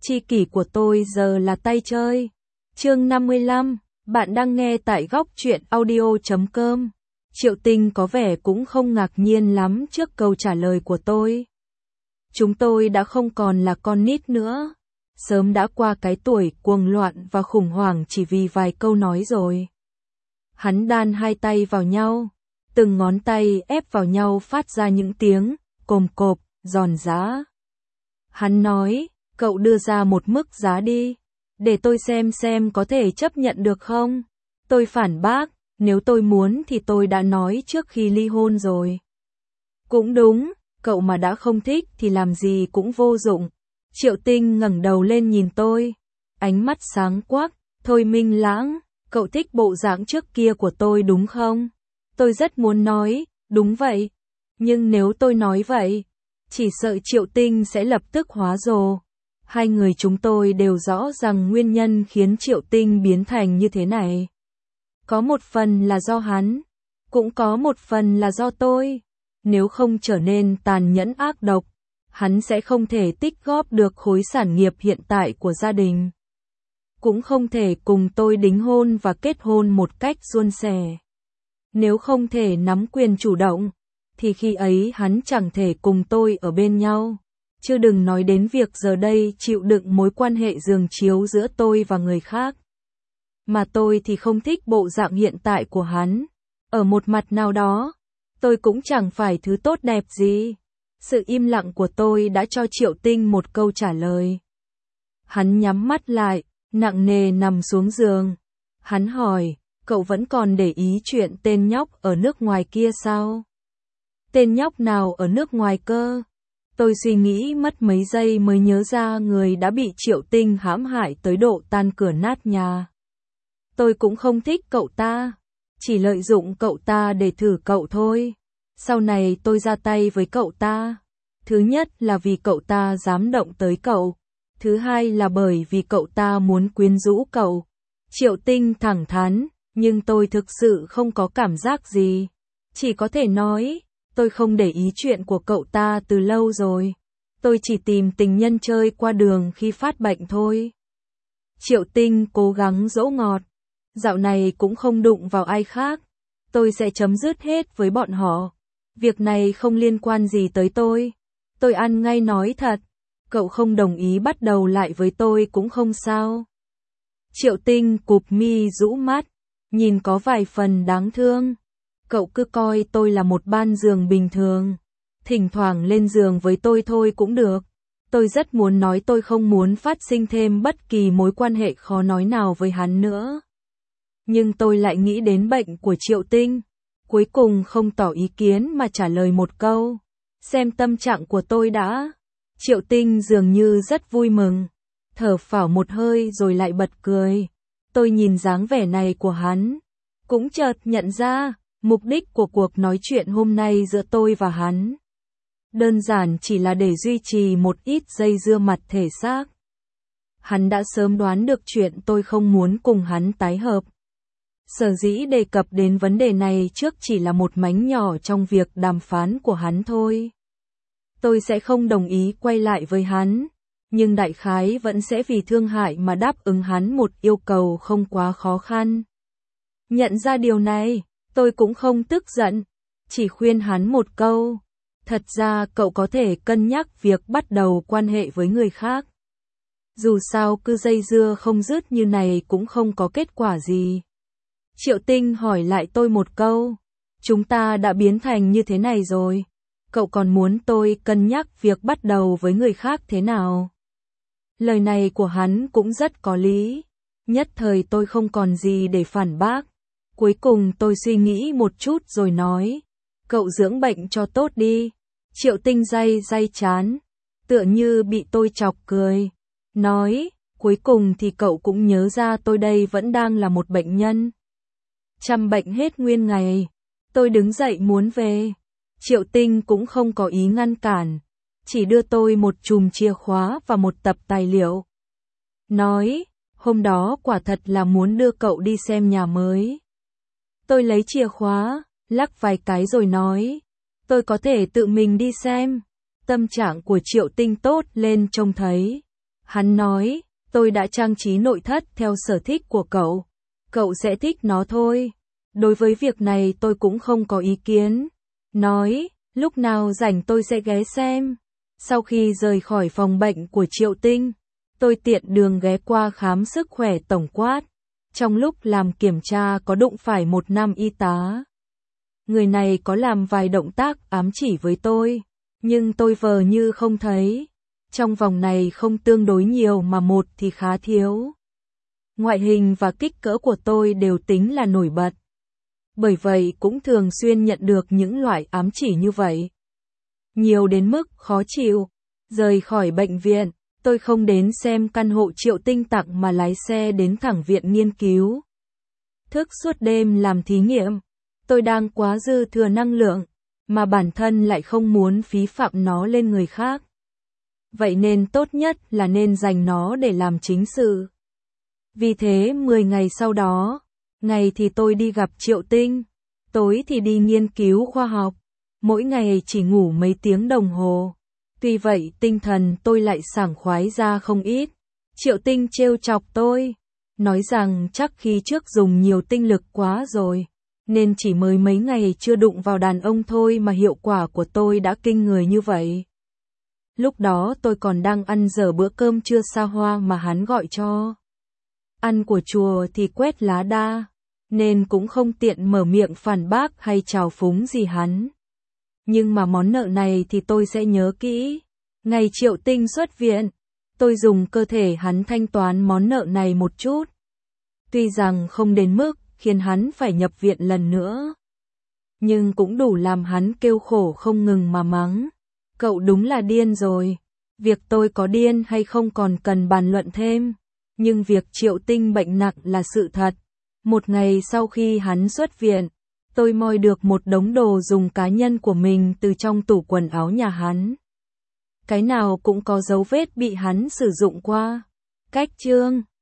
Tri kỷ của tôi giờ là tay chơi. Chương 55, bạn đang nghe tại góc truyện audio.com. Triệu Tinh có vẻ cũng không ngạc nhiên lắm trước câu trả lời của tôi. Chúng tôi đã không còn là con nít nữa. Sớm đã qua cái tuổi cuồng loạn và khủng hoảng chỉ vì vài câu nói rồi. Hắn đan hai tay vào nhau, từng ngón tay ép vào nhau phát ra những tiếng cồm cộp, giòn giã. Hắn nói, cậu đưa ra một mức giá đi, để tôi xem có thể chấp nhận được không? Tôi phản bác, nếu tôi muốn thì tôi đã nói trước khi ly hôn rồi. Cũng đúng, cậu mà đã không thích thì làm gì cũng vô dụng. Triệu Tinh ngẩng đầu lên nhìn tôi, ánh mắt sáng quắc, thôi Minh Lãng, cậu thích bộ dạng trước kia của tôi đúng không? Tôi rất muốn nói, đúng vậy, nhưng nếu tôi nói vậy, chỉ sợ Triệu Tinh sẽ lập tức hóa rồ. Hai người chúng tôi đều rõ rằng nguyên nhân khiến Triệu Tinh biến thành như thế này. Có một phần là do hắn, cũng có một phần là do tôi. Nếu không trở nên tàn nhẫn ác độc, hắn sẽ không thể tích góp được khối sản nghiệp hiện tại của gia đình. Cũng không thể cùng tôi đính hôn và kết hôn một cách suôn sẻ. Nếu không thể nắm quyền chủ động, thì khi ấy hắn chẳng thể cùng tôi ở bên nhau. Chứ đừng nói đến việc giờ đây chịu đựng mối quan hệ giường chiếu giữa tôi và người khác. Mà tôi thì không thích bộ dạng hiện tại của hắn. Ở một mặt nào đó, tôi cũng chẳng phải thứ tốt đẹp gì. Sự im lặng của tôi đã cho Triệu Tinh một câu trả lời. Hắn nhắm mắt lại, nặng nề nằm xuống giường. Hắn hỏi, cậu vẫn còn để ý chuyện tên nhóc ở nước ngoài kia sao? Tên nhóc nào ở nước ngoài cơ? Tôi suy nghĩ mất mấy giây mới nhớ ra người đã bị Triệu Tinh hãm hại tới độ tan cửa nát nhà. Tôi cũng không thích cậu ta, chỉ lợi dụng cậu ta để thử cậu thôi. Sau này tôi ra tay với cậu ta. Thứ nhất là vì cậu ta dám động tới cậu. Thứ hai là bởi vì cậu ta muốn quyến rũ cậu. Triệu Tinh thẳng thắn, nhưng tôi thực sự không có cảm giác gì. Chỉ có thể nói, tôi không để ý chuyện của cậu ta từ lâu rồi. Tôi chỉ tìm tình nhân chơi qua đường khi phát bệnh thôi. Triệu Tinh cố gắng dỗ ngọt. Dạo này cũng không đụng vào ai khác. Tôi sẽ chấm dứt hết với bọn họ. Việc này không liên quan gì tới tôi. Tôi ăn ngay nói thật. Cậu không đồng ý bắt đầu lại với tôi cũng không sao. Triệu Tinh cụp mi rũ mắt, nhìn có vài phần đáng thương. Cậu cứ coi tôi là một ban giường bình thường. Thỉnh thoảng lên giường với tôi thôi cũng được. Tôi rất muốn nói tôi không muốn phát sinh thêm bất kỳ mối quan hệ khó nói nào với hắn nữa. Nhưng tôi lại nghĩ đến bệnh của Triệu Tinh. Cuối cùng không tỏ ý kiến mà trả lời một câu. Xem tâm trạng của tôi đã. Triệu Tinh dường như rất vui mừng. Thở phào một hơi rồi lại bật cười. Tôi nhìn dáng vẻ này của hắn. Cũng chợt nhận ra, mục đích của cuộc nói chuyện hôm nay giữa tôi và hắn. Đơn giản chỉ là để duy trì một ít dây dưa mặt thể xác. Hắn đã sớm đoán được chuyện tôi không muốn cùng hắn tái hợp. Sở dĩ đề cập đến vấn đề này trước chỉ là một mánh nhỏ trong việc đàm phán của hắn thôi. Tôi sẽ không đồng ý quay lại với hắn, nhưng đại khái vẫn sẽ vì thương hại mà đáp ứng hắn một yêu cầu không quá khó khăn. Nhận ra điều này, tôi cũng không tức giận, chỉ khuyên hắn một câu. Thật ra cậu có thể cân nhắc việc bắt đầu quan hệ với người khác. Dù sao cứ dây dưa không dứt như này cũng không có kết quả gì. Triệu Tinh hỏi lại tôi một câu. Chúng ta đã biến thành như thế này rồi. Cậu còn muốn tôi cân nhắc việc bắt đầu với người khác thế nào? Lời này của hắn cũng rất có lý. Nhất thời tôi không còn gì để phản bác. Cuối cùng tôi suy nghĩ một chút rồi nói. Cậu dưỡng bệnh cho tốt đi. Triệu Tinh day chán. Tựa như bị tôi chọc cười. Nói, cuối cùng thì cậu cũng nhớ ra tôi đây vẫn đang là một bệnh nhân. Chăm bệnh hết nguyên ngày. Tôi đứng dậy muốn về. Triệu Tinh cũng không có ý ngăn cản. Chỉ đưa tôi một chùm chìa khóa và một tập tài liệu. Nói, hôm đó quả thật là muốn đưa cậu đi xem nhà mới. Tôi lấy chìa khóa, lắc vài cái rồi nói. Tôi có thể tự mình đi xem. Tâm trạng của Triệu Tinh tốt lên trông thấy. Hắn nói, tôi đã trang trí nội thất theo sở thích của cậu. Cậu sẽ thích nó thôi. Đối với việc này tôi cũng không có ý kiến. Nói, lúc nào rảnh tôi sẽ ghé xem. Sau khi rời khỏi phòng bệnh của Triệu Tinh, tôi tiện đường ghé qua khám sức khỏe tổng quát. Trong lúc làm kiểm tra có đụng phải một nam y tá. Người này có làm vài động tác ám chỉ với tôi, nhưng tôi vờ như không thấy. Trong vòng này không tương đối nhiều mà một thì khá thiếu. Ngoại hình và kích cỡ của tôi đều tính là nổi bật. Bởi vậy cũng thường xuyên nhận được những loại ám chỉ như vậy. Nhiều đến mức khó chịu. Rời khỏi bệnh viện, tôi không đến xem căn hộ Triệu Tinh tặng mà lái xe đến thẳng viện nghiên cứu. Thức suốt đêm làm thí nghiệm. Tôi đang quá dư thừa năng lượng, mà bản thân lại không muốn phí phạm nó lên người khác. Vậy nên tốt nhất là nên dành nó để làm chính sự. Vì thế 10 ngày sau đó, ngày thì tôi đi gặp Triệu Tinh, tối thì đi nghiên cứu khoa học, mỗi ngày chỉ ngủ mấy tiếng đồng hồ. Tuy vậy tinh thần tôi lại sảng khoái ra không ít. Triệu Tinh trêu chọc tôi, nói rằng chắc khi trước dùng nhiều tinh lực quá rồi, nên chỉ mới mấy ngày chưa đụng vào đàn ông thôi mà hiệu quả của tôi đã kinh người như vậy. Lúc đó tôi còn đang ăn dở bữa cơm trưa xa hoa mà hắn gọi cho. Ăn của chùa thì quét lá đa, nên cũng không tiện mở miệng phản bác hay trào phúng gì hắn. Nhưng mà món nợ này thì tôi sẽ nhớ kỹ. Ngày Triệu Tinh xuất viện, tôi dùng cơ thể hắn thanh toán món nợ này một chút. Tuy rằng không đến mức khiến hắn phải nhập viện lần nữa, nhưng cũng đủ làm hắn kêu khổ không ngừng mà mắng. Cậu đúng là điên rồi. Việc tôi có điên hay không còn cần bàn luận thêm. Nhưng việc Triệu Tinh bệnh nặng là sự thật. Một ngày sau khi hắn xuất viện, tôi moi được một đống đồ dùng cá nhân của mình từ trong tủ quần áo nhà hắn. Cái nào cũng có dấu vết bị hắn sử dụng qua. Cách chương